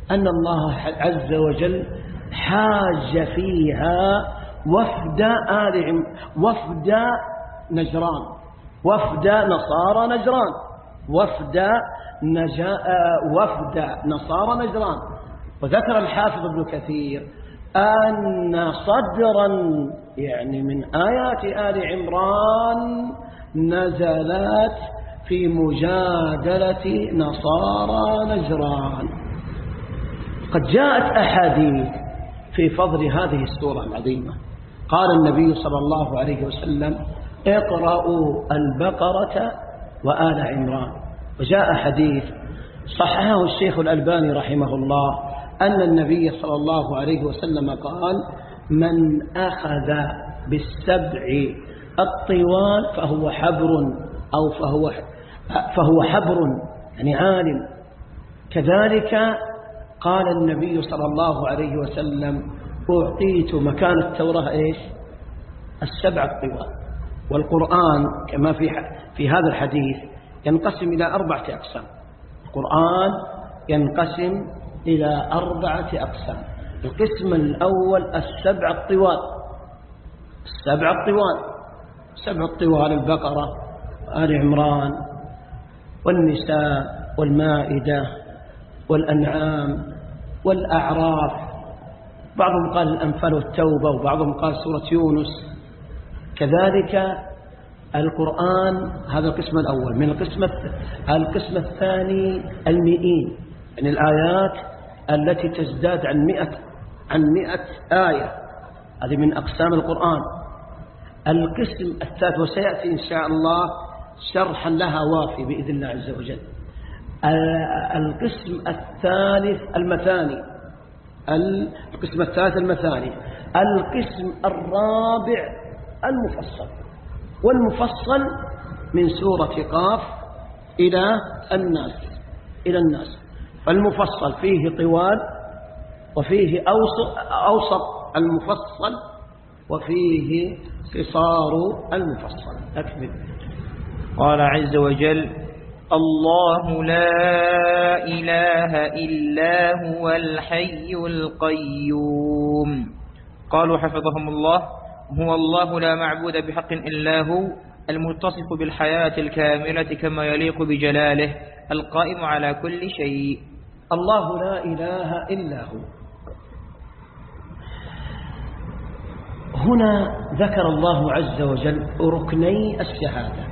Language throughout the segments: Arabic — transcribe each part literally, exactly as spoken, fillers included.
أن الله عز وجل حاج فيها وفد آل عم وفد نجران، وفد نصارى نجران، وفد نجا وفد نصارى نجران. وذكر الحافظ ابن كثير أن صدرا يعني من آيات آل عمران نزلت في مجادلة نصارى نجران. قد جاءت أحاديث في فضل هذه السورة العظيمة. قال النبي صلى الله عليه وسلم: اقرأوا البقرة وآل عمران. وجاء حديث صححه الشيخ الألباني رحمه الله أن النبي صلى الله عليه وسلم قال: من أخذ بالسبع الطوال فهو حبر أو فهو فهو حبر يعني عالم. كذلك قال النبي صلى الله عليه وسلم: أعطيت مكان التوراة إيش؟ السبع الطوال. والقرآن كما في في هذا الحديث ينقسم إلى أربعة أقسام. القرآن ينقسم إلى أربعة أقسام. القسم الأول السبع الطوال، السبع الطوال سبع الطوال: البقرة وآل عمران والنساء والمائدة والأنعام والأعراف. بعضهم قال الأنفال والتوبة، وبعضهم قال سورة يونس. كذلك القرآن هذا القسم الأول. من القسم القسم الثاني المئين، يعني الآيات التي تزداد عن مئة عن مئة آية، هذه من أقسام القرآن. القسم الثالث وسيأتي إن شاء الله شرحا لها وافي بإذن الله عز وجل. القسم الثالث المثاني، القسم الثالث المثاني. القسم الرابع المفصل، والمفصل من سورة قاف إلى الناس إلى الناس. فالمفصل فيه طوال وفيه أوسط, أوسط المفصل وفيه قصار المفصل. أكمل. قال عز وجل: الله لا إله إلا هو الحي القيوم. قالوا حفظهم الله: هو الله لا معبود بحق إلا هو، المتصف بالحياة الكاملة كما يليق بجلاله، القائم على كل شيء. الله لا إله إلا هو. هنا ذكر الله عز وجل ركني الشهادة،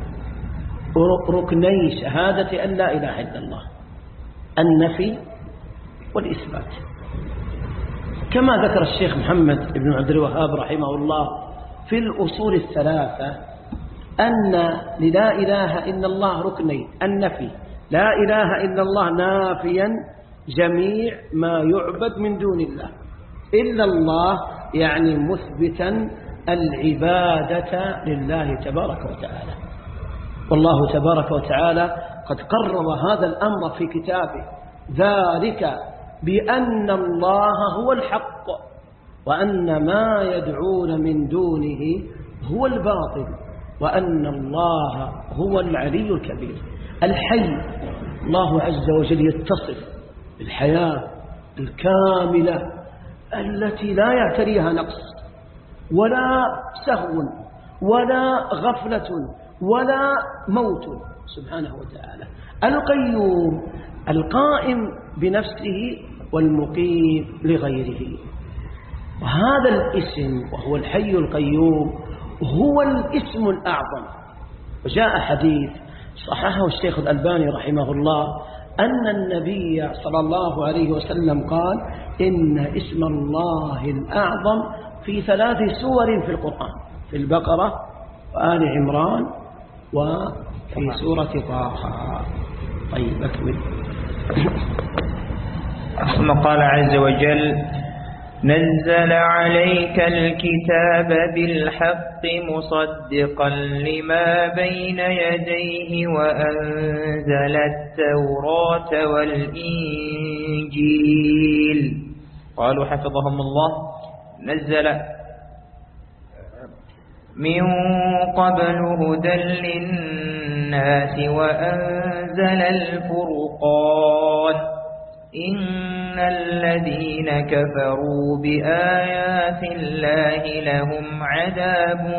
ركني شهادة أن لا إله إلا الله: النفي والإثبات. كما ذكر الشيخ محمد بن عبد الوهاب رحمه الله في الأصول الثلاثة أن للا إله إلا الله ركنين: النفي، لا إله إلا الله نافيا جميع ما يعبد من دون الله، إلا الله يعني مثبتا العبادة لله تبارك وتعالى. والله تبارك وتعالى قد قرر هذا الأمر في كتابه، ذلك بأن الله هو الحق وأن ما يدعون من دونه هو الباطل وأن الله هو العلي الكبير الحي. الله عز وجل يتصف بالحياة الكاملة التي لا يعتريها نقص ولا سهو ولا غفلة ولا موت سبحانه وتعالى. القيوم القائم بنفسه والمقيم لغيره. وهذا الاسم وهو الحي القيوم هو الاسم الأعظم. وجاء حديث صححه الشيخ الألباني رحمه الله أن النبي صلى الله عليه وسلم قال: إن اسم الله الأعظم في ثلاث سور في القرآن: في البقرة وآل عمران وفي سورة طه. طيب أكمل. ثم قال عز وجل: نزل عليك الكتاب بالحق مصدقا لما بين يديه وأنزل التوراة والإنجيل. قالوا حفظهم الله: نزل من قبل هدى للناس وأنزل الفرقان. إن الذين كفروا بآيات الله لهم عذاب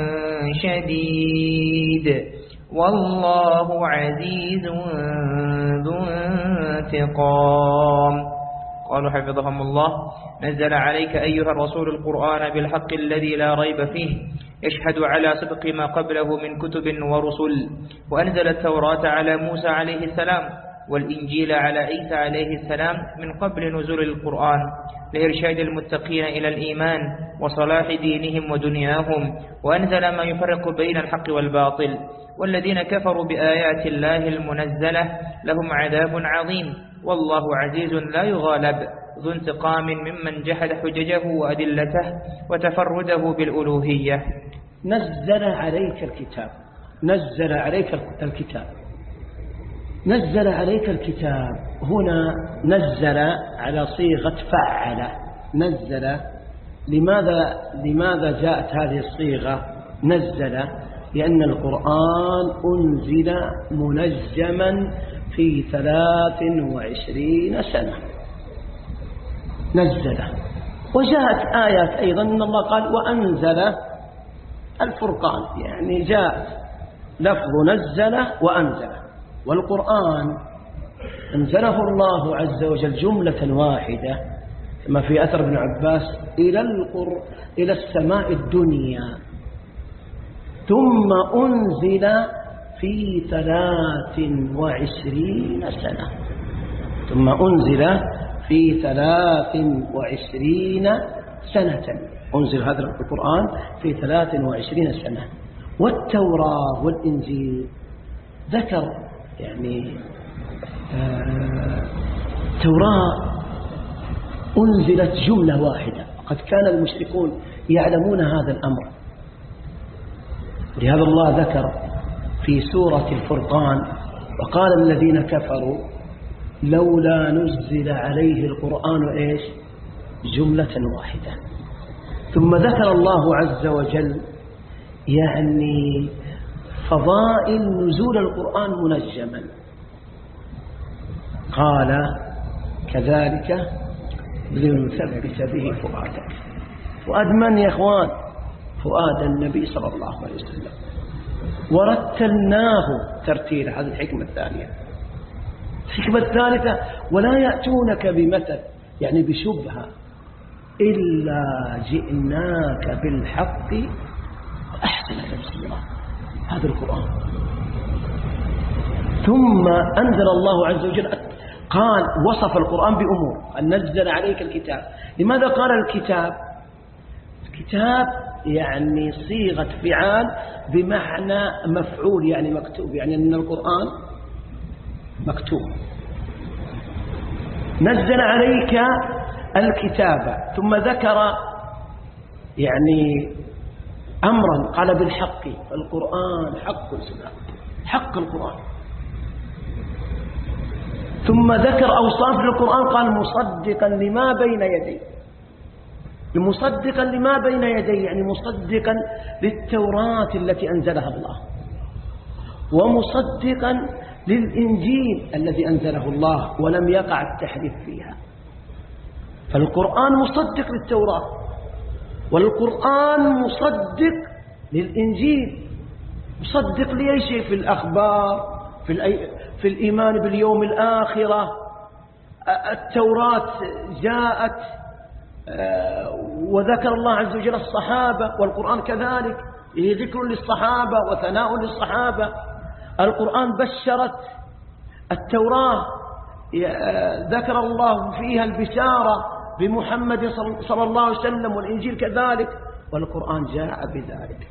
شديد والله عزيز ذو انتقام. قالوا حفظهم الله: نزل عليك أيها الرسول القرآن بالحق الذي لا ريب فيه يشهد على صدق ما قبله من كتب ورسل، وأنزل التوراة على موسى عليه السلام والإنجيل على عيسى عليه السلام من قبل نزول القرآن لإرشاد المتقين إلى الإيمان وصلاح دينهم ودنياهم، وأنزل ما يفرق بين الحق والباطل. والذين كفروا بآيات الله المنزلة لهم عذاب عظيم والله عزيز لا يغالب ذو انتقام ممن جحد حججه وأدلته وتفرده بالألوهية. نزل عليك الكتاب، نزل عليك الكتاب، نزل عليك الكتاب. هنا نزل على صيغة فعل. نزل لماذا لماذا جاءت هذه الصيغة نزل؟ لأن القرآن أنزل منجما في ثلاث وعشرين سنة. نزل. وجاءت آيات أيضا أن الله قال وأنزل الفرقان، يعني جاءت لفظ نزل وأنزل. والقرآن أنزله الله عز وجل جملة واحدة كما في أثر ابن عباس إلى القر إلى السماء الدنيا، ثم أنزل في ثلاث وعشرين سنة، ثم أنزل في ثلاث وعشرين سنة. أنزل هذا القرآن في ثلاث وعشرين سنة. والتوراة والإنجيل ذكر يعني التوراة أنزلت جملة واحدة، قد كان المشركون يعلمون هذا الأمر. لهذا الله ذكر في سورة الفرقان: وقال الذين كفروا لولا نزل عليه القرآن إيش؟ جملة واحدة. ثم ذكر الله عز وجل يعني فضائل نزول القرآن منجما، قال كذلك لنثبت به فؤادك. فؤاد من يا إخوان؟ فؤاد النبي صلى الله عليه وسلم. ورتلناه ترتيلا، هذه الحكمة الثانية. الحكمة الثالثة: ولا يأتونك بمثل يعني بشبهة إلا جئناك بالحق وأحسن تفسيرا. هذا القرآن. ثم أنزل الله عز وجل قال وصف القرآن بأمور: أن نزل عليك الكتاب. لماذا قال الكتاب؟ الكتاب يعني صيغة فعال بمعنى مفعول، يعني مكتوب، يعني أن القرآن مكتوب. نزل عليك الكتاب، ثم ذكر يعني أمرا قال بالحق. القرآن حق السلام، حق القرآن. ثم ذكر أوصاف للقرآن قال مصدقا لما بين يديه. مصدقا لما بين يديه يعني مصدقا للتوراة التي أنزلها الله، ومصدقا للإنجيل الذي أنزله الله ولم يقع التحريف فيها. فالقرآن مصدق للتوراة، والقرآن مصدق للإنجيل. مصدق لأي شيء؟ في الأخبار، في, الأي... في الإيمان باليوم الآخرة. التوراة جاءت وذكر الله عز وجل الصحابة، والقرآن كذلك ذكر للصحابة وثناء للصحابة. القرآن بشرت التوراة، ذكر الله فيها البشارة بمحمد صلى الله عليه وسلم، والإنجيل كذلك، والقرآن جاء بذلك.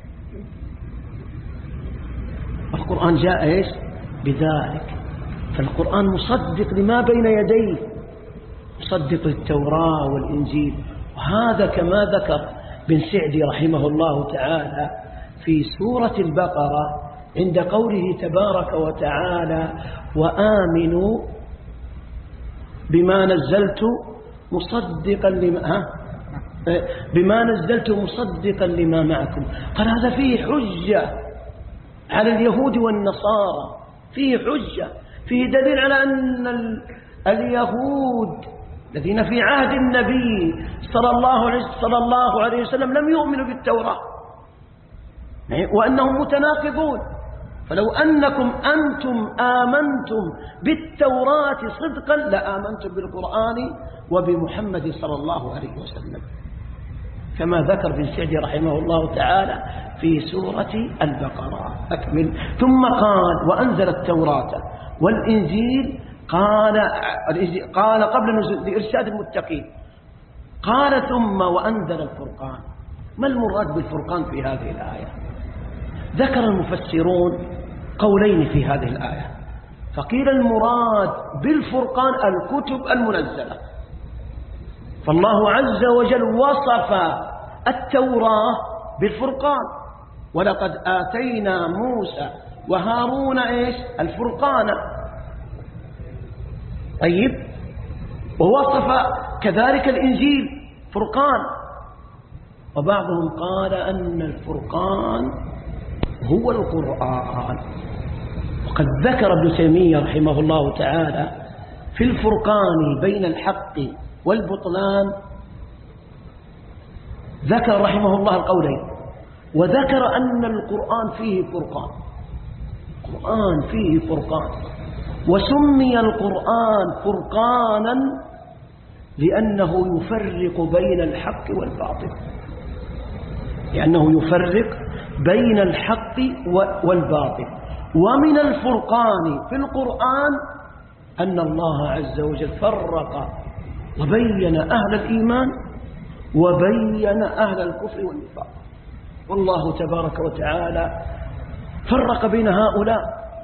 القرآن جاء إيش؟ بذلك. فالقرآن مصدق لما بين يديه، مصدق للتوراة والإنجيل. وهذا كما ذكر بن سعدي رحمه الله تعالى في سورة البقرة عند قوله تبارك وتعالى: وآمنوا بما نزلت مصدقا لما بما نزلت مصدقا لما معكم. قال هذا فيه حجة على اليهود والنصارى، فيه حجة، فيه دليل على أن اليهود الذين في عهد النبي صلى الله عليه صلى الله عليه وسلم لم يؤمنوا بالتوراة وأنهم متناقضون. فلو أنكم أنتم آمنتم بالتوراة صدقا لآمنتم بالقرآن وبمحمد صلى الله عليه وسلم، كما ذكر ابن سعدي رحمه الله تعالى في سورة البقرة. أكمل. ثم قال وأنزل التوراة والإنجيل، قال قال قبل نزول لإرشاد المتقين، قال ثم وأنزل الفرقان. ما المراد بالفرقان في هذه الآية؟ ذكر المفسرون قولين في هذه الآية، فقيل المراد بالفرقان الكتب المنزلة، فالله عز وجل وصف التوراة بالفرقان، ولقد آتينا موسى وهارون إيش؟ الفرقان. طيب، ووصف كذلك الإنجيل فرقان، وبعضهم قال أن الفرقان هو القرآن. وقد ذكر ابن تيمية رحمه الله تعالى في الفرقان بين الحق والبطلان، ذكر رحمه الله القولين، وذكر أن القرآن فيه فرقان، القرآن فيه فرقان، وسمي القرآن فرقانا لأنه يفرق بين الحق والباطل، لأنه يفرق بين الحق والباطل. ومن الفرقان في القرآن أن الله عز وجل فرق وبين أهل الإيمان وبين أهل الكفر والنفاق، والله تبارك وتعالى فرق بين هؤلاء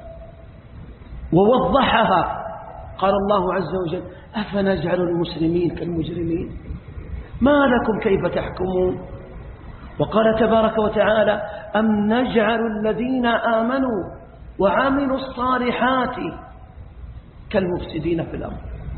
ووضحها. قال الله عز وجل أفنجعل المسلمين كالمجرمين ما لكم كيف تحكمون. وقال تبارك وتعالى أم نجعل الذين آمنوا وعملوا الصالحات كالمفسدين في الأرض.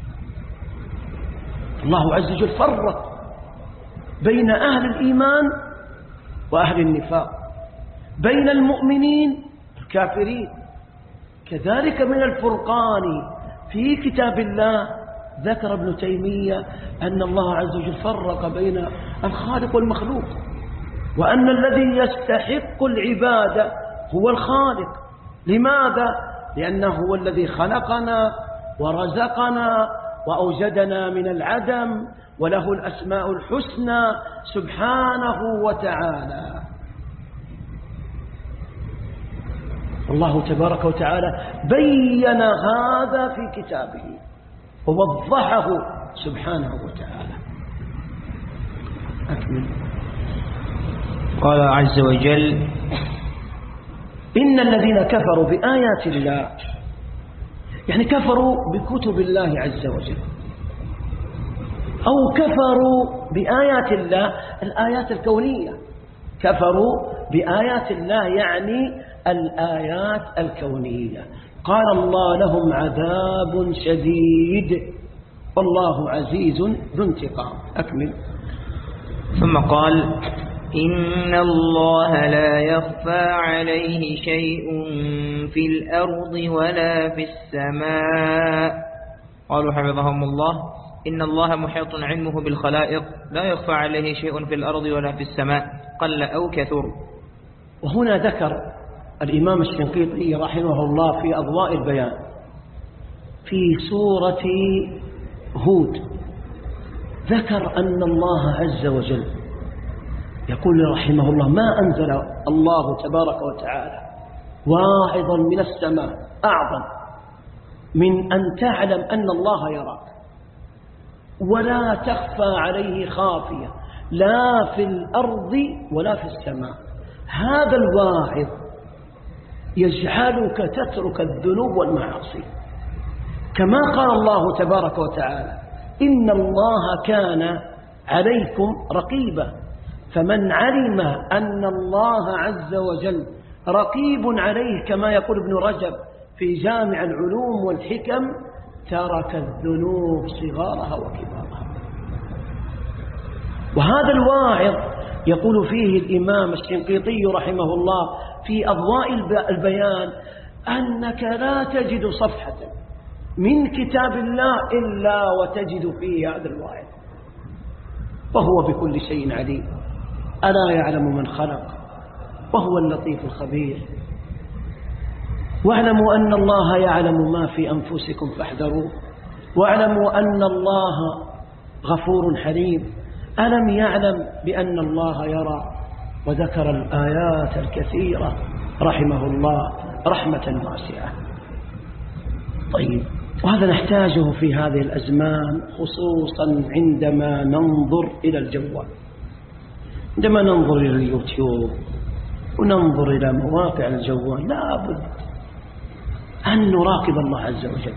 الله عز وجل فرق بين أهل الإيمان وأهل النفاق، بين المؤمنين والكافرين. كذلك من الفرقان في كتاب الله ذكر ابن تيمية أن الله عز وجل فرق بين الخالق والمخلوق، وأن الذي يستحق العبادة هو الخالق. لماذا؟ لأنه هو الذي خلقنا ورزقنا وأوجدنا من العدم، وله الأسماء الحسنى سبحانه وتعالى. الله تبارك وتعالى بين هذا في كتابه ووضحه سبحانه وتعالى. أكمل. قال عز وجل إن الذين كفروا بآيات الله، يعني كفروا بكتب الله عز وجل، أو كفروا بآيات الله الآيات الكونية. كفروا بآيات الله يعني الآيات الكونية. قال الله لهم عذاب شديد والله عزيز ذو انتقام. أكمل. ثم قال إن الله لا يخفى عليه شيء في الأرض ولا في السماء. قالوا حفظهم الله إن الله محيط علمه بالخلائق لا يخفى عليه شيء في الأرض ولا في السماء قل أو كثر. وهنا ذكر الإمام الشنقيطي رحمه الله في أضواء البيان في سورة هود، ذكر أن الله عز وجل يقول رحمه الله ما أنزل الله تبارك وتعالى واعظا من السماء أعظم من أن تعلم أن الله يراك ولا تخفى عليه خافية لا في الأرض ولا في السماء. هذا الواعظ يجعلك تترك الذنوب والمعاصي، كما قال الله تبارك وتعالى إن الله كان عليكم رقيبا. فمن علم أن الله عز وجل رقيب عليه كما يقول ابن رجب في جامع العلوم والحكم ترك الذنوب صغارها وكبارها. وهذا الواعظ يقول فيه الإمام الشنقيطي رحمه الله في أضواء البيان أنك لا تجد صفحة من كتاب الله إلا وتجد فيه هذا الواحد. وهو بكل شيء عليم. ألا يعلم من خلق وهو اللطيف الخبير. واعلموا أن الله يعلم ما في أنفسكم فاحذروه، واعلموا أن الله غفور حليم. ألم يعلم بأن الله يرى؟ وذكر الآيات الكثيرة رحمه الله رحمة واسعة. طيب، وهذا نحتاجه في هذه الأزمان، خصوصا عندما ننظر إلى الجوال، عندما ننظر إلى اليوتيوب وننظر إلى مواقع الجوال، لا بد أن نراقب الله عز وجل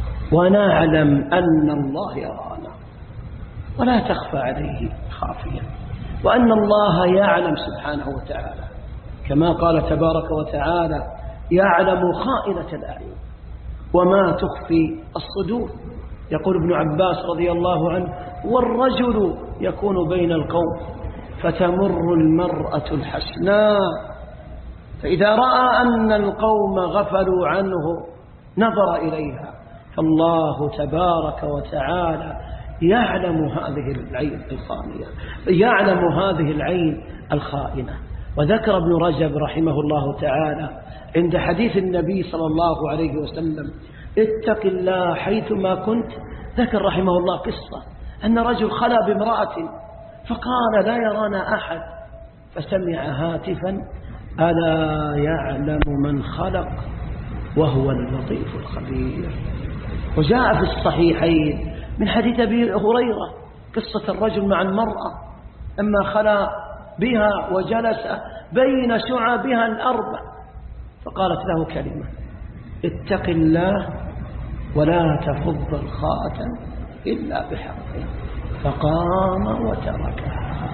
ونعلم أن الله يرانا ولا تخفى عليه خافية، وأن الله يعلم سبحانه وتعالى كما قال تبارك وتعالى: يعلم خائنة الأعين وما تخفي الصدور. يقول ابن عباس رضي الله عنه: والرجل يكون بين القوم فتمر المرأة الحسناء فإذا رأى أن القوم غفلوا عنه نظر إليها، فالله تبارك وتعالى يعلم هذه العين الخائنة، يعلم هذه العين الخائنة. وذكر ابن رجب رحمه الله تعالى عند حديث النبي صلى الله عليه وسلم: اتق الله حيثما كنت. ذكر رحمه الله قصة أن رجل خلا بامرأة فقال: لا يرانا أحد، فسمع هاتفا: ألا يعلم من خلق وهو اللطيف الخبير. وجاء في الصحيحين من حديث أبي هريرة قصة الرجل مع المرأة أما خلا بها وجلس بين شعبها الأربع فقالت له كلمة: اتق الله ولا تفض الخاتم إلا بحقه، فقام وتركها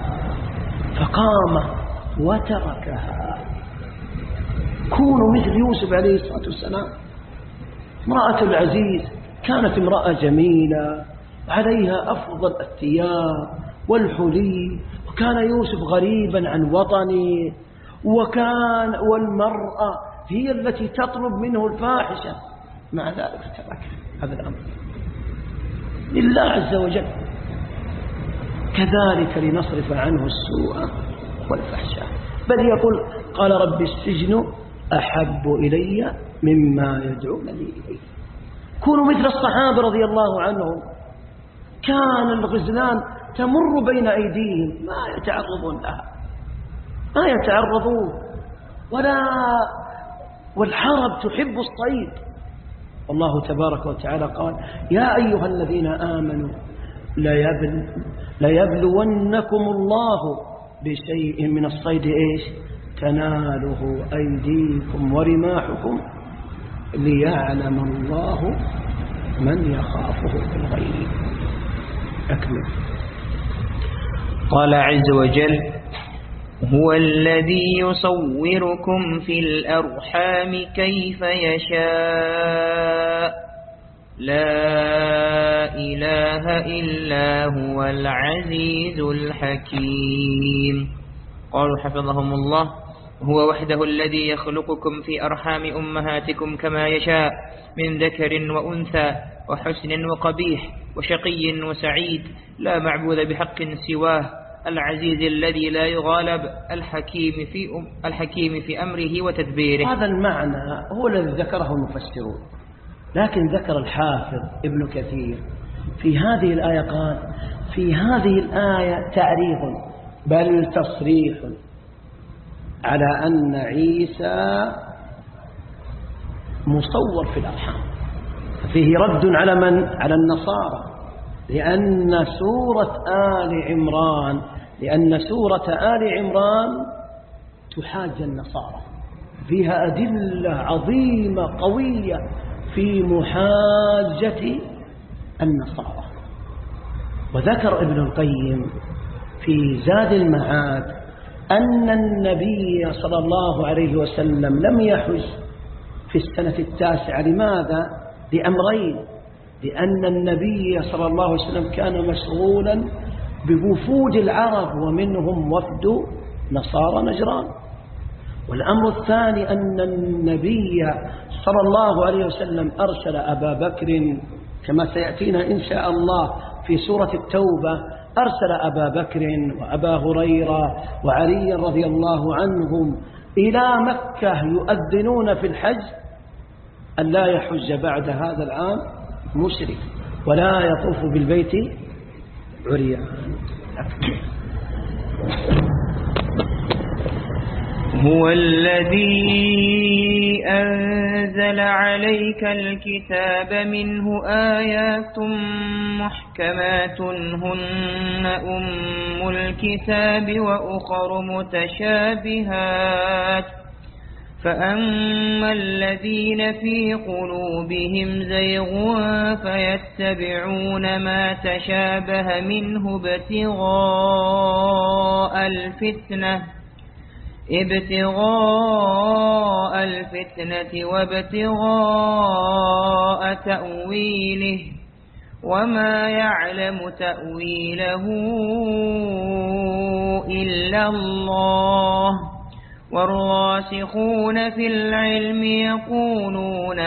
فقام وتركها. كونوا مثل يوسف عليه الصلاة والسلام. امرأة العزيز كانت امرأة جميلة عليها أفضل الثياب والحلي، وكان يوسف غريبا عن وطنه، وكان والمرأة هي التي تطلب منه الفاحشة، مع ذلك ترك هذا الأمر لله عز وجل. كذلك لنصرف عنه السوء والفحشاء. بل يقول: قال رب السجن أحب إلي مما يدعونني إليه. كونوا مثل الصحابة رضي الله عنهم، كان الغزلان تمر بين أيديهم ما يتعرضون لها، ما يتعرضون ولا والحرب تحب الصيد. والله تبارك وتعالى قال: يا أيها الذين آمنوا ليبل ليبلونكم الله بشيء من الصيد إيش تناله أيديكم ورماحكم ليعلم الله من يخافه بالغيب. أكمل. قال عز وجل: هو الذي يصوركم في الأرحام كيف يشاء لا إله إلا هو العزيز الحكيم. قالوا حفظهم الله: هو وحده الذي يخلقكم في أرحام أمهاتكم كما يشاء من ذكر وأنثى وحسن وقبيح وشقي وسعيد، لا معبود بحق سواه، العزيز الذي لا يغالب، الحكيم في أم الحكيم في أمره وتدبيره. هذا المعنى هو الذي ذكره المفسرون، لكن ذكر الحافظ ابن كثير في هذه الآية قال: في هذه الآية تعريض بل تصريح على أن عيسى مصور في الأرحام. فيه رد على من؟ على النصارى، لأن سورة آل عمران لأن سورة آل عمران تحاج النصارى، فيها أدلة عظيمة قوية في محاجة النصارى. وذكر ابن القيم في زاد المعاد أن النبي صلى الله عليه وسلم لم يحج في السنة التاسعة. لماذا؟ لأمرين: لأن النبي صلى الله عليه وسلم كان مشغولا بوفود العرب ومنهم وفد نصارى نجران. والأمر الثاني أن النبي صلى الله عليه وسلم أرسل أبا بكر كما سيأتينا إن شاء الله في سورة التوبة، أرسل أبا بكر وأبا هريرة وعلي رضي الله عنهم إلى مكة يؤذنون في الحج أن لا يحج بعد هذا العام مشرك ولا يطوف بالبيت عريان. هو الذي أنزل عليك الكتاب منه آيات محكمات هن أم الكتاب وأخر متشابهات فأما الذين في قلوبهم زيغ فيتبعون ما تشابه منه ابتغاء الفتنة ابتغاء الفتنة وابتغاء تأويله وما يعلم تأويله إلا الله والراسخون في العلم يقولون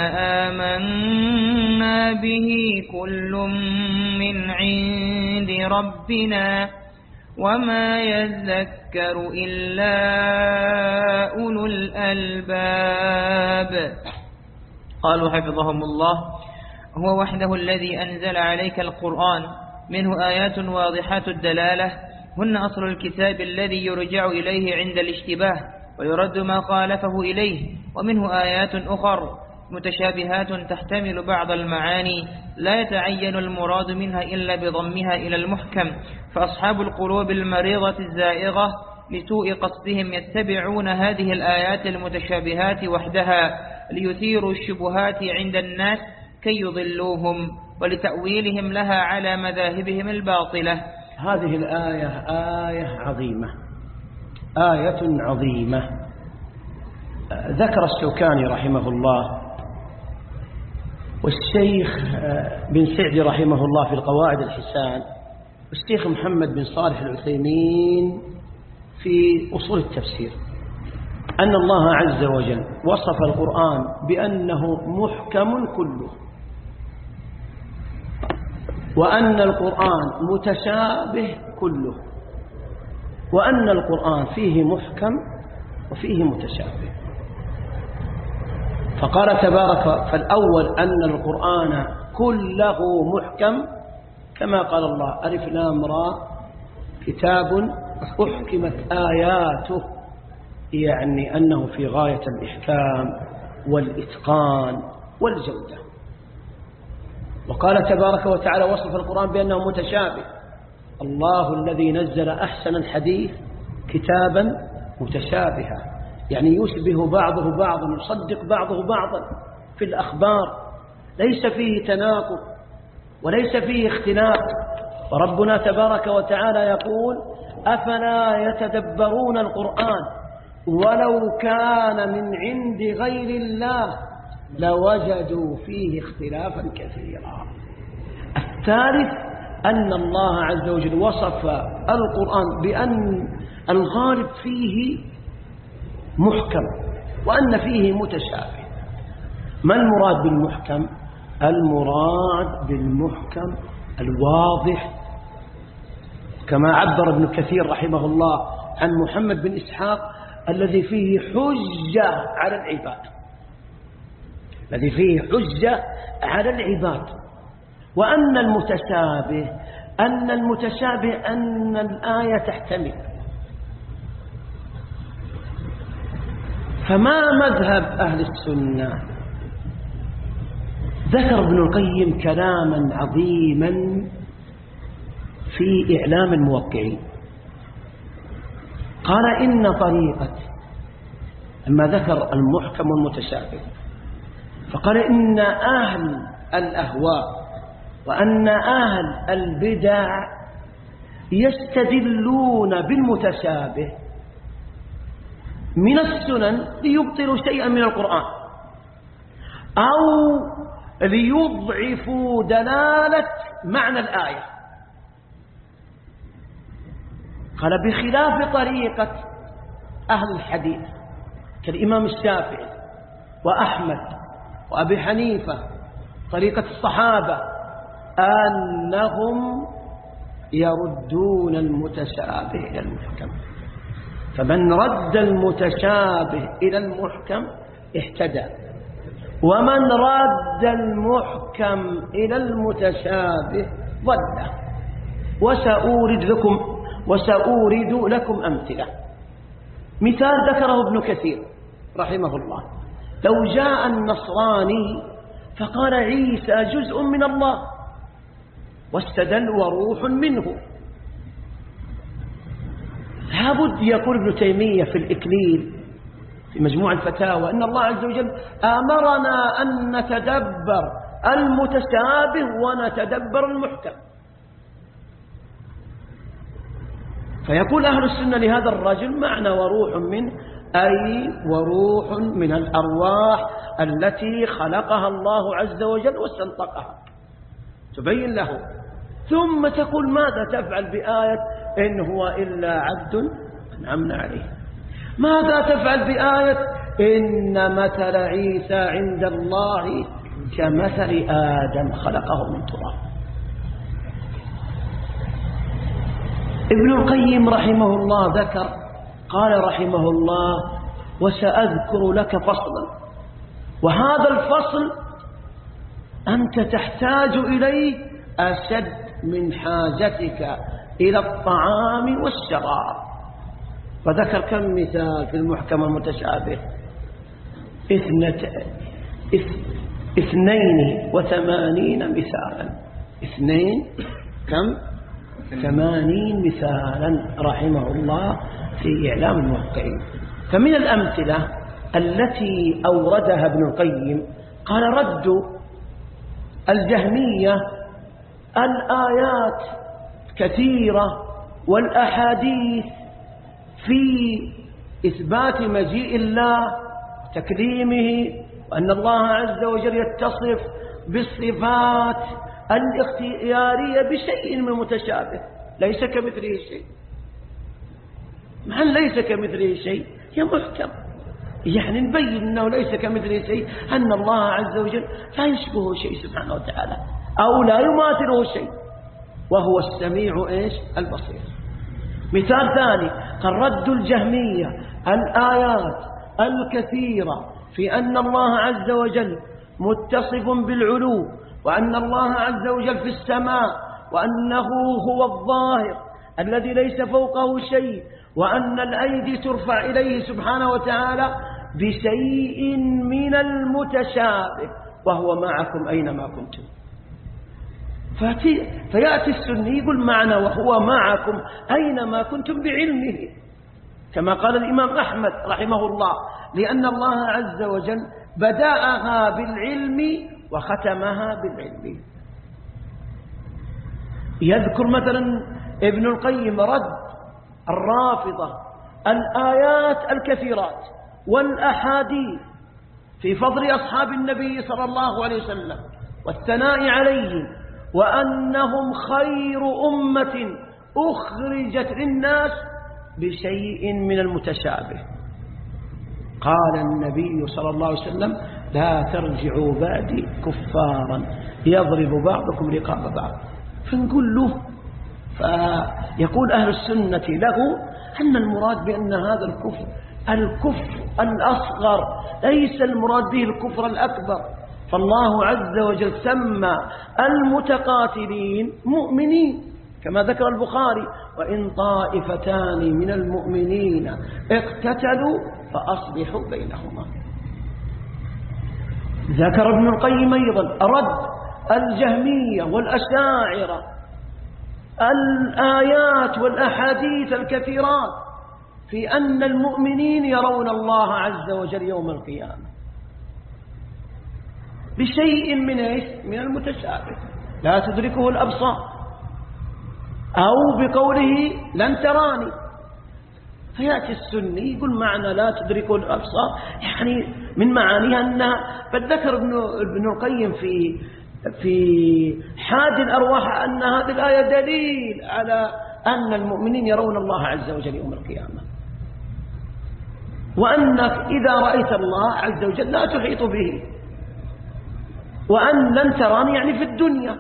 آمنا به كل من عند ربنا وما يذكر إلا أولو الألباب. قالوا حفظهم الله: هو وحده الذي أنزل عليك القرآن منه آيات واضحات الدلالة هن أصل الكتاب الذي يرجع إليه عند الاشتباه ويرد ما خالفه إليه، ومنه آيات أخر متشابهات تحتمل بعض المعاني لا يتعين المراد منها إلا بضمها إلى المحكم، فأصحاب القلوب المريضة الزائغة لسوء قصدهم يتبعون هذه الآيات المتشابهات وحدها ليثيروا الشبهات عند الناس كي يضلوهم ولتأويلهم لها على مذاهبهم الباطلة. هذه الآية آية عظيمة، آية عظيمة. ذكر الشوكاني رحمه الله والشيخ بن سعدي رحمه الله في القواعد الحسان والشيخ محمد بن صالح العثيمين في أصول التفسير أن الله عز وجل وصف القرآن بأنه محكم كله، وأن القرآن متشابه كله، وأن القرآن فيه محكم وفيه متشابه. فقال تبارك: فالأول أن القرآن كله محكم كما قال الله: ألف لام را كتاب أحكمت آياته، يعني أنه في غاية الإحكام والإتقان والجودة. وقال تبارك وتعالى وصف القرآن بأنه متشابه: الله الذي نزل أحسن الحديث كتابا متشابها، يعني يشبه بعضه بعضا، يصدق بعضه بعضا في الأخبار، ليس فيه تناقض وليس فيه اختلاف. وربنا تبارك وتعالى يقول: أفلا يتدبرون القرآن ولو كان من عند غير الله لوجدوا فيه اختلافا كثيرا. الثالث أن الله عز وجل وصف القرآن بأن الغالب فيه محكم وأن فيه متشابه. ما المراد بالمحكم؟ المراد بالمحكم الواضح، كما عبر ابن كثير رحمه الله عن محمد بن إسحاق: الذي فيه حجة على العباد، الذي فيه حجة على العباد. وأن المتشابه أن المتشابه أن الآية تحتمل. فما مذهب أهل السنة؟ ذكر ابن القيم كلاما عظيما في إعلام الموقعين. قال: إن طريقة، لما ذكر المحكم والمتشابه فقال: إن أهل الأهواء وأن أهل البدع يستدلون بالمتشابه من السنن ليبطلوا شيئا من القرآن أو ليضعفوا دلالة معنى الآية. قال: بخلاف طريقة أهل الحديث كالإمام الشافعي وأحمد وأبي حنيفة طريقة الصحابة أنهم يردون المتشابه إلى المحكم، فمن رد المتشابه إلى المحكم اهتدى، ومن رد المحكم إلى المتشابه ضل. وسأورد لكم وسأورد لكم أمثلة. مثال ذكره ابن كثير رحمه الله: لو جاء النصراني فقال عيسى جزء من الله واستدل وروح منه، لابد يقول ابن تيمية في الإكليل في مجموع الفتاوى أن الله عز وجل أمرنا أن نتدبر المتشابه ونتدبر المحكم. فيقول أهل السنة لهذا الرجل معنى وروح منه أي وروح من الأرواح التي خلقها الله عز وجل واستنطقها، تبين له. ثم تقول ماذا تفعل بآية إن هو إلا عبد أنعمنا عليه؟ ماذا تفعل بآية إن مثل عيسى عند الله كمثل آدم خلقه من تراب؟ ابن القيم رحمه الله ذكر، قال رحمه الله: وسأذكر لك فصلا، وهذا الفصل أنت تحتاج إليه أشد من حاجتك إلى الطعام والشراب. فذكر كم مثال في المحكم المتشابه؟ اثنين وثمانين مثالا. اثنين كم؟ ثمانين مثالا رحمه الله في إعلام الموقعين. فمن الأمثلة التي أوردها ابن القيم قال: رد الجهمية الآيات كثيرة والأحاديث في إثبات مجيء الله وتكليمه، وأن الله عز وجل يتصف بالصفات الاختيارية بشيء من متشابه ليس كمثله شيء. من ليس كمثله شيء هي محكم، يعني نبين أنه ليس كمثله شيء، أن الله عز وجل لا يشبهه شيء سبحانه وتعالى أو لا يماثله شيء، وهو السميع إيش البصير. مثال ثاني قال: رد الجهمية الآيات الكثيرة في أن الله عز وجل متصف بالعلو، وأن الله عز وجل في السماء، وأنه هو الظاهر الذي ليس فوقه شيء، وأن الأيدي ترفع إليه سبحانه وتعالى بشيء من المتشابه، وهو معكم أينما كنتم. فيأتي السني يقول معنى وهو معكم أينما كنتم بعلمه، كما قال الإمام أحمد رحمه الله: لأن الله عز وجل بدأها بالعلم وختمها بالعلم. يذكر مثلا ابن القيم رد الرافضة الآيات الكثيرات والأحاديث في فضل أصحاب النبي صلى الله عليه وسلم والثناء عليهم، وأنهم خير أمة أخرجت للناس بشيء من المتشابه. قال النبي صلى الله عليه وسلم: لا ترجعوا بعدي كفارا يضرب بعضكم رقاب بعض. فنقول له، فيقول أهل السنة له أن المراد بأن هذا الكفر الكفر الأصغر، ليس المراد به الكفر الأكبر. فالله عز وجل سمى المتقاتلين مؤمنين، كما ذكر البخاري: وإن طائفتان من المؤمنين اقتتلوا فأصلحوا بينهما. ذكر ابن القيم أيضا رد الجهمية والأشاعرة الآيات والأحاديث الكثيرات في أن المؤمنين يرون الله عز وجل يوم القيامة بشيء من إيش؟ من المتشابه لا تدركه الأبصار، أو بقوله لن تراني. فيأتي السني يقول معنى لا تدركه الأبصار يعني من معانيها أنها، بل ذكر ابن, ابن القيم في في حاد الأرواح أن هذه الآية دليل على أن المؤمنين يرون الله عز وجل يوم القيامة، وأنك إذا رأيت الله عز وجل لا تحيط به، وأن لن تراني يعني في الدنيا،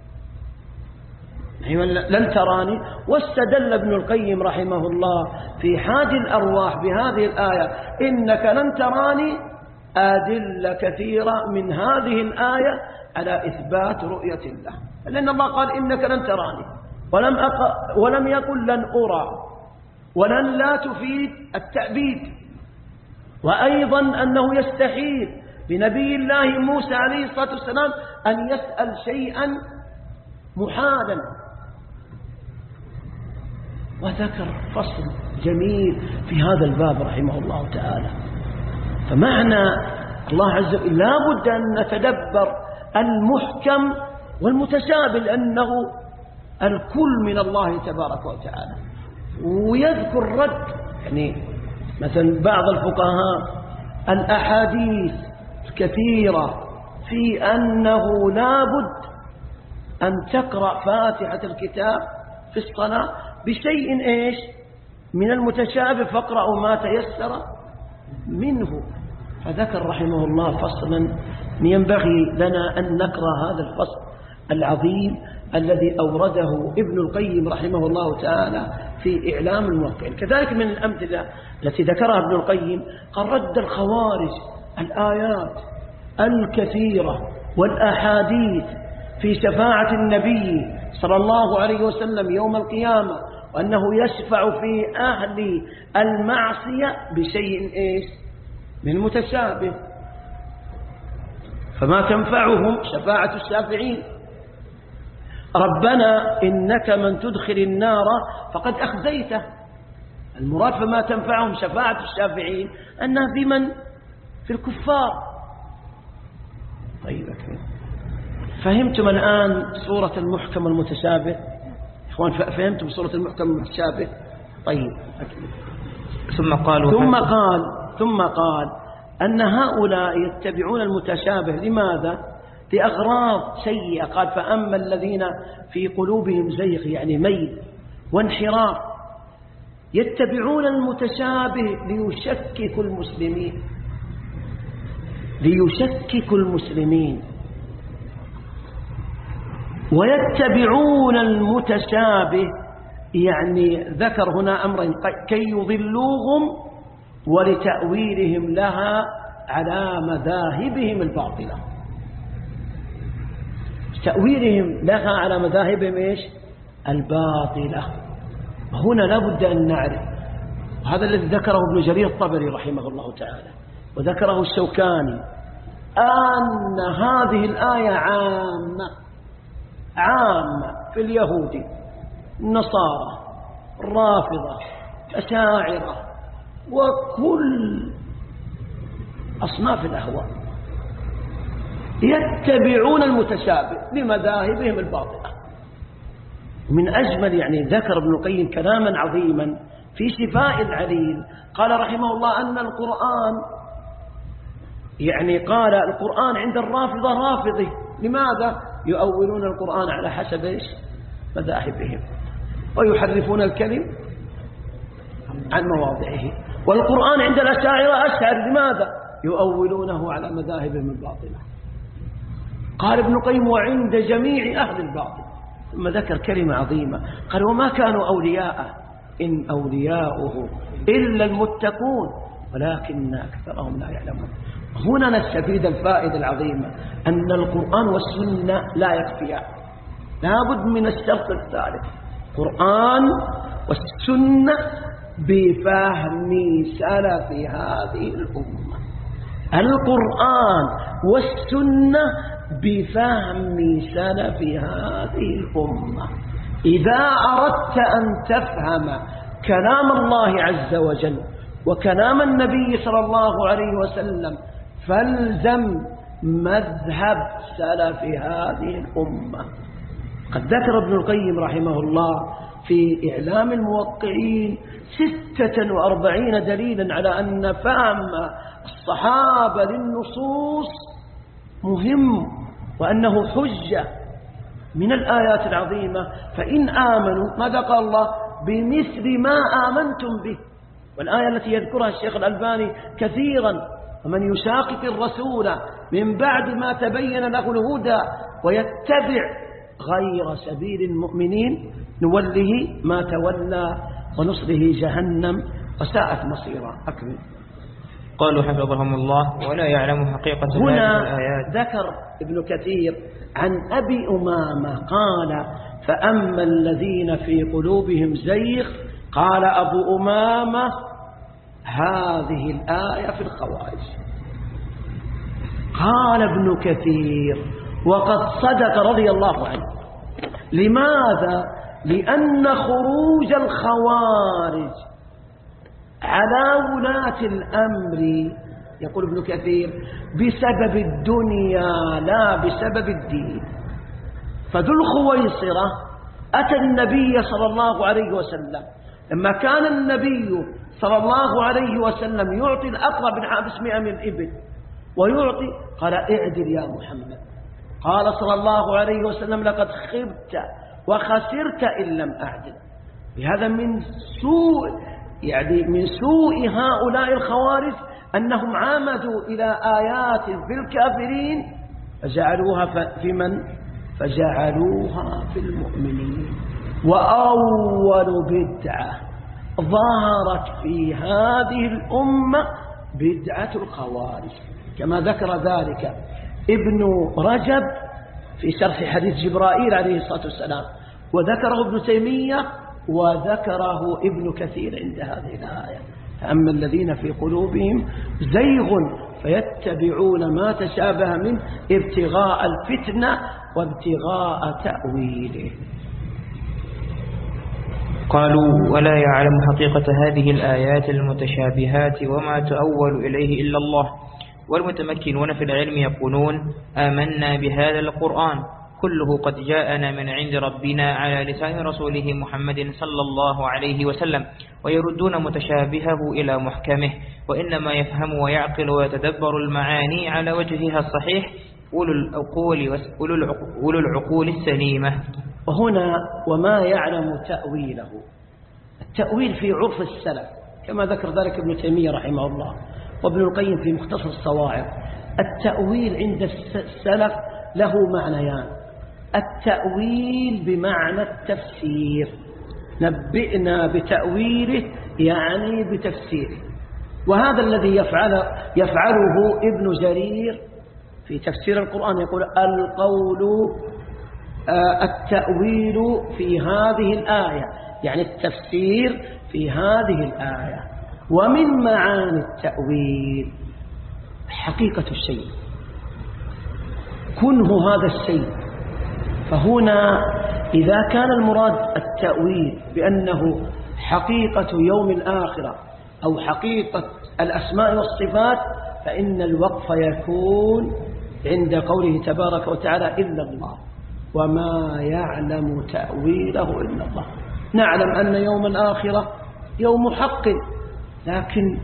لن تراني. واستدل ابن القيم رحمه الله في حاد الأرواح بهذه الآية إنك لن تراني أدلة كثيرة من هذه الآية على إثبات رؤية الله، لأن الله قال إنك لن تراني، ولم, أق... ولم يقل لن أرى، ولن لا تفيد التأبيد. وأيضا أنه يستحيل بنبي الله موسى عليه الصلاة والسلام أن يسأل شيئا محالا. وذكر فصل جميل في هذا الباب رحمه الله تعالى. فمعنى الله عز وجل لا بد أن نتدبر المحكم والمتشابه، لأنه الكل من الله تبارك وتعالى. ويذكر رد يعني مثلا بعض الفقهاء الأحاديث الكثيرة في أنه لا بد أن تقرأ فاتحة الكتاب في الصلاة بشيء إيش من المتشابه، فاقرأوا ما تيسر منه. فذكر رحمه الله فصلا ينبغي لنا أن نقرأ هذا الفصل العظيم الذي أورده ابن القيم رحمه الله تعالى في إعلام الموقعين. كذلك من الأمثلة التي ذكرها ابن القيم قال رد الخوارج الآيات الكثيرة والأحاديث في شفاعة النبي صلى الله عليه وسلم يوم القيامة، وأنه يشفع في أهل المعصية بشيء إيش من متشابه، فما تنفعهم شفاعة الشافعين. ربنا إنك من تدخل النار فقد أخزيته، المراد فما تنفعهم شفاعة الشافعين أنها في من في الكفار. طيب فهمتم الآن سورة المحكم المتشابه؟ إخوان فهمتم سورة المحكم المتشابه؟ طيب ثم قال ثم قال ثم قال أن هؤلاء يتبعون المتشابه. لماذا؟ لأغراض سيئة. قال فأما الذين في قلوبهم زيغ يعني ميل وانحراف يتبعون المتشابه ليشككوا المسلمين ليشككوا المسلمين ويتبعون المتشابه يعني ذكر هنا أمرين كي يضلوهم ولتأويلهم لها على مذاهبهم الباطلة. تأويلهم لها على مذاهبهم إيش الباطلة. هنا لا بد أن نعرف، هذا الذي ذكره ابن جرير الطبري رحمه الله تعالى وذكره الشوكاني، أن هذه الآية عامة عامة في اليهود النصارى الرافضة الأشاعرة وكل أصناف الأهواء يتبعون المتشابه لمذاهبهم الباطلة. من أجمل يعني ذكر ابن القيم كلاما عظيما في شفاء العليل. قال رحمه الله أن القرآن يعني قال القرآن عند الرافضة رافضي. لماذا؟ يؤولون القرآن على حسب إيش مذاهبهم ويحرفون الكلم عن مواضعه. والقرآن عند الأشاعرة أشعر. لماذا؟ يؤولونه على مذاهبهم الباطلة. قال ابن القيم وعند جميع أهل الباطل. ثم ذكر كلمة عظيمة قال وما كانوا أولياءه إن أولياؤه إلا المتقون ولكن أكثرهم لا يعلمون. هنا نستفيد الفائدة العظيمة أن القرآن والسنة لا يكفيان، لا بد من الشرط الثالث القرآن والسنة بفهم سلف هذه الأمة. القرآن والسنة بفهم سلف هذه الأمة. إذا أردت أن تفهم كلام الله عز وجل وكلام النبي صلى الله عليه وسلم فالزم مذهب سلف هذه الأمة. قد ذكر ابن القيم رحمه الله في إعلام الموقعين ستة وأربعين دليلا على أن فهم الصحابة للنصوص مهم وأنه حجة من الآيات العظيمة. فإن آمنوا ماذا قال الله؟ بمثل ما آمنتم به. والآية التي يذكرها الشيخ الألباني كثيرا ومن يشاقق الرسول من بعد ما تبين له الهدى ويتبع غير سبيل المؤمنين نوله ما تولى ونصله جهنم وساءت مصيرا. أكمل. قالوا حفظهم الله ولا يعلم حقيقة هنا الآيات. ذكر ابن كثير عن أبي أمامة قال فأما الذين في قلوبهم زيغ قال أبو أمامة هذه الآية في الخوارج. قال ابن كثير وقد صدق رضي الله عنه. لماذا؟ لأن خروج الخوارج على ولاة الأمر يقول ابن كثير بسبب الدنيا لا بسبب الدين. فذو الخويصرة أتى النبي صلى الله عليه وسلم لما كان النبي صلى الله عليه وسلم يعطي الأقرى بن حابس مئة من إبل ويعطي قال اعدل يا محمد. قال صلى الله عليه وسلم لقد خبت وخسرت إن لم أعدل. بهذا من سوء يعني من سوء هؤلاء الخوارج أنهم عامدوا إلى آيات في الكافرين فجعلوها في من؟ فجعلوها في المؤمنين. وأول بدعة ظهرت في هذه الأمة بدعة الخوارج كما ذكر ذلك ابن رجب في شرح حديث جبرائيل عليه الصلاة والسلام وذكره ابن تيمية وذكره ابن كثير عند هذه الآية. فأما الذين في قلوبهم زيغ فيتبعون ما تشابه منه ابتغاء الفتنة وابتغاء تأويله. قالوا ولا يعلم حقيقة هذه الآيات المتشابهات وما تؤول إليه إلا الله. والمتمكنون في العلم يقولون آمنا بهذا القرآن كله قد جاءنا من عند ربنا على لسان رسوله محمد صلى الله عليه وسلم ويردون متشابهه إلى محكمه وإنما يفهم ويعقل ويتدبر المعاني على وجهها الصحيح أولو العقول, أولو العقول السليمة. وهنا وما يعلم تأويله. التأويل في عرف السلف كما ذكر ذلك ابن تيمية رحمه الله وابن القيم في مختصر الصواعق. التأويل عند السلف له معنيان. التأويل بمعنى التفسير نبئنا بتأويله يعني بتفسيره. وهذا الذي يفعل يفعله ابن جرير في تفسير القرآن يقول القول التأويل في هذه الآية يعني التفسير في هذه الآية. ومن معاني التأويل حقيقة الشيء كنه هذا الشيء. فهنا إذا كان المراد التأويل بأنه حقيقة يوم الآخرة أو حقيقة الأسماء والصفات فإن الوقف يكون عند قوله تبارك وتعالى إلا الله وما يعلم تأويله إلا الله. نعلم أن يوم الآخرة يوم حق لكن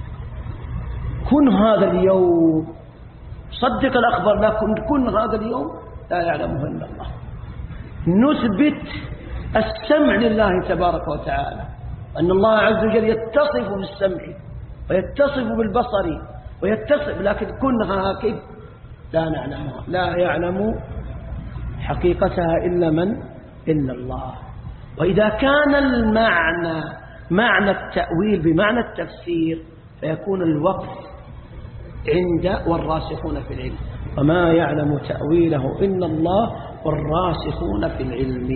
كن هذا اليوم صدق الأخبار لكن كن هذا اليوم لا يعلمه إلا الله. نثبت السمع لله تبارك وتعالى أن الله عز وجل يتصف بالسمع ويتصف بالبصر ويتصف لكن كنها كيف لا نعلمها لا يعلم حقيقتها إلا من إلا الله. وإذا كان المعنى معنى التأويل بمعنى التفسير فيكون الوقف عند والراسخون في العلم وما يعلم تأويله إلا الله والراسخون في العلم.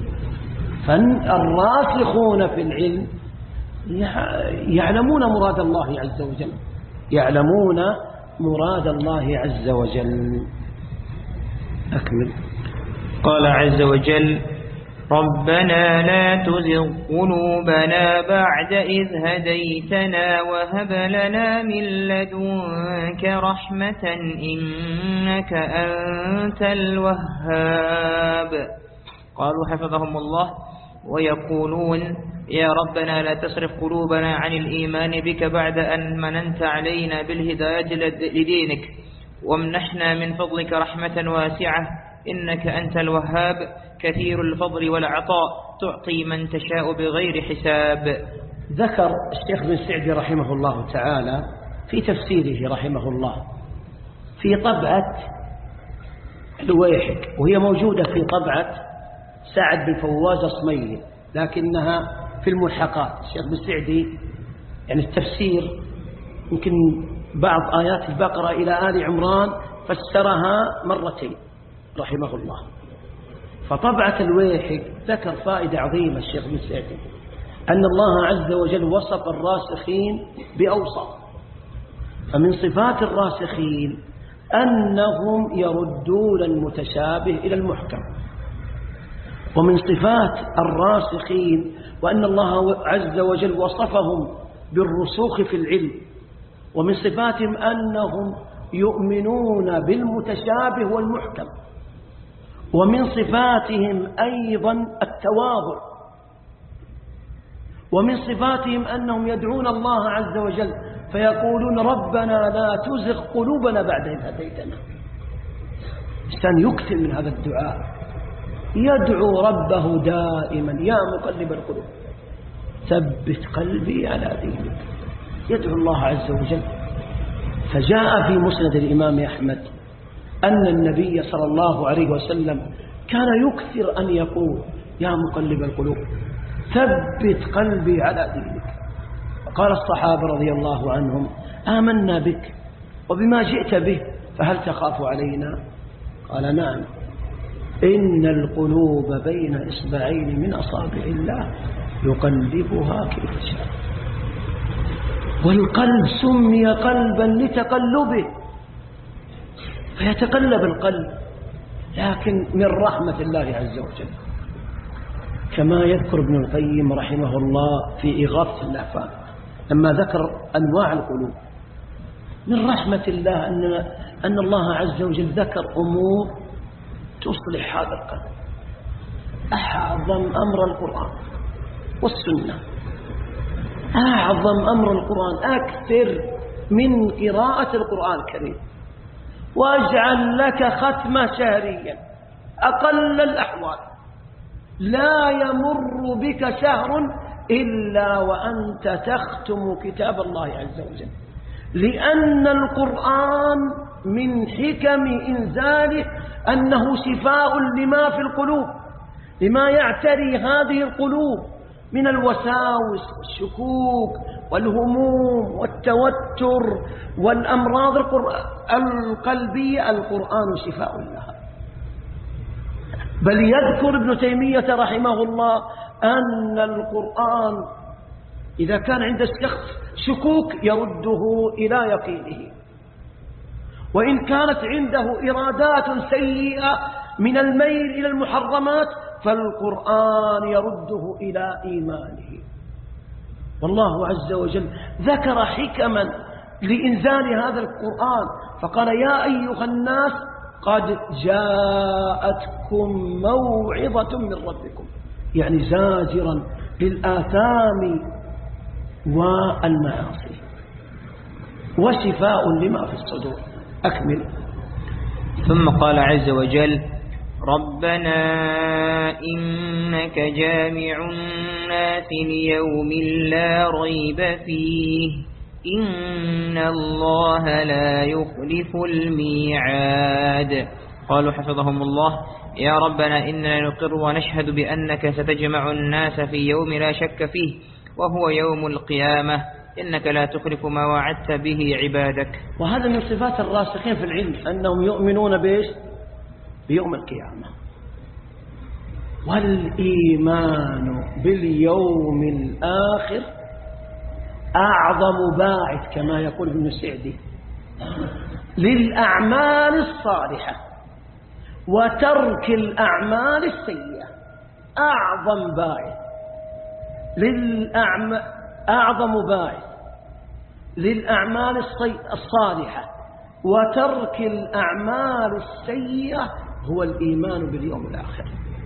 فالراسخون في العلم يعلمون مراد الله عز وجل يعلمون مراد الله عز وجل. أكمل. قال عز وجل ربنا لا تزغ قلوبنا بعد إذ هديتنا وهب لنا من لدنك رحمة إنك أنت الوهاب. قالوا حفظهم الله ويقولون يا ربنا لا تصرف قلوبنا عن الإيمان بك بعد أن مننت علينا بالهداية لدينك وامنحنا من فضلك رحمة واسعة إنك أنت الوهاب كثير الفضل والعطاء تعطي من تشاء بغير حساب. ذكر الشيخ بن سعدي رحمه الله تعالى في تفسيره رحمه الله في طبعة الويحك، وهي موجودة في طبعة سعد بن فواز الصميلي، لكنها في الملحقات. الشيخ بن سعدي يعني التفسير يمكن بعض آيات البقرة إلى آل عمران فسرها مرتين رحمه الله. فطبعة الويحك ذكر فائدة عظيمة الشيخ بن سعدي، أن الله عز وجل وصف الراسخين بأوصاف، فمن صفات الراسخين أنهم يردون المتشابه إلى المحكم، ومن صفات الراسخين وأن الله عز وجل وصفهم بالرسوخ في العلم، ومن صفاتهم أنهم يؤمنون بالمتشابه والمحكم، ومن صفاتهم أيضا التواضع، ومن صفاتهم أنهم يدعون الله عز وجل فيقولون ربنا لا تزغ قلوبنا بعد إذ هديتنا. الإنسان يكثر من هذا الدعاء، يدعو ربه دائما يا مقلب القلوب ثبت قلبي على دينك، يدعو الله عز وجل. فجاء في مسند الإمام أحمد أن النبي صلى الله عليه وسلم كان يكثر أن يقول يا مقلب القلوب ثبت قلبي على دينك. فقال الصحابة رضي الله عنهم آمنا بك وبما جئت به فهل تخاف علينا؟ قال نعم، إن القلوب بين إصبعين من أصابع الله يقلبها كيف شاء. والقلب سمي قلبا لتقلبه، فيتقلب القلب، لكن من رحمة الله عز وجل كما يذكر ابن القيم رحمه الله في إغاثة اللهفان لما ذكر أنواع القلوب، من رحمة الله أن, أن الله عز وجل ذكر أمور تصلح هذا القلب. أعظم أمر القرآن والسنة، أعظم أمر القرآن، أكثر من قراءة القرآن الكريم، واجعل لك ختمة شهريا أقل الأحوال، لا يمر بك شهر إلا وأنت تختم كتاب الله عز وجل، لأن القرآن من حكم إنزاله أنه شفاء لما في القلوب، لما يعتري هذه القلوب من الوساوس والشكوك والهموم والتوتر والأمراض القلبية. القرآن شفاء لها. بل يذكر ابن تيمية رحمه الله أن القرآن إذا كان عند الشخص شكوك يرده إلى يقينه، وإن كانت عنده إرادات سيئة من الميل إلى المحرمات فالقرآن يرده إلى إيمانه. والله عز وجل ذكر حكما لإنزال هذا القرآن فقال يا أيها الناس قد جاءتكم موعظة من ربكم، يعني زاجرا للآثام والمعاصي وشفاء لما في الصدور. أكمل. ثم قال عز وجل ربنا إنك جامع الناس ليوم لا ريب فيه إن الله لا يخلف الميعاد. قالوا حفظهم الله يا ربنا إننا نقر ونشهد بأنك ستجمع الناس في يوم لا شك فيه وهو يوم القيامة إنك لا تخلف ما وعدت به عبادك. وهذا من صفات الراسخين في العلم أنهم يؤمنون بإيش؟ بيوم القيامة. والإيمان باليوم الآخر أعظم باعث كما يقول ابن سعدي للأعمال الصالحة وترك الأعمال السيئة. أعظم باعث للأعمال أعظم باعث للأعمال الصالحة وترك الأعمال السيئة هو الإيمان باليوم الآخر.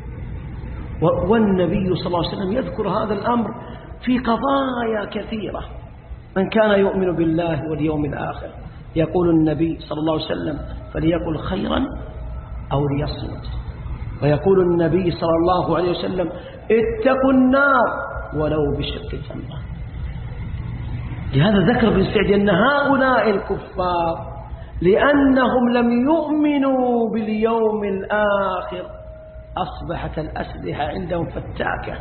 والنبي صلى الله عليه وسلم يذكر هذا الأمر في قضايا كثيرة. من كان يؤمن بالله واليوم الآخر يقول النبي صلى الله عليه وسلم فليقل خيرا أو ليصمت. ويقول النبي صلى الله عليه وسلم اتقوا النار ولو بشق تمرة. لهذا ذكر ابن سعدي أن هؤلاء الكفار لأنهم لم يؤمنوا باليوم الآخر أصبحت الأسلحة عندهم فتاكة،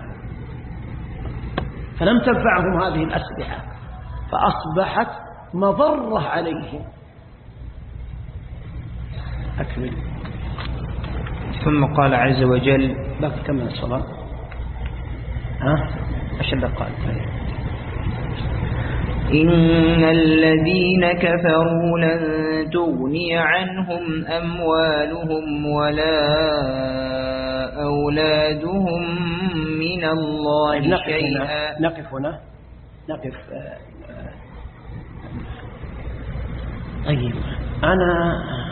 فلم تنفعهم هذه الأسلحة فأصبحت مضرة عليهم. أكمل. ثم قال عز وجل باقي كم من الصلاة؟ ها؟ عشر دقائق. إن الذين كفروا لن تغني عنهم أموالهم ولا أولادهم من الله نقف شيئا. هنا. نقف هنا نقف. طيب أنا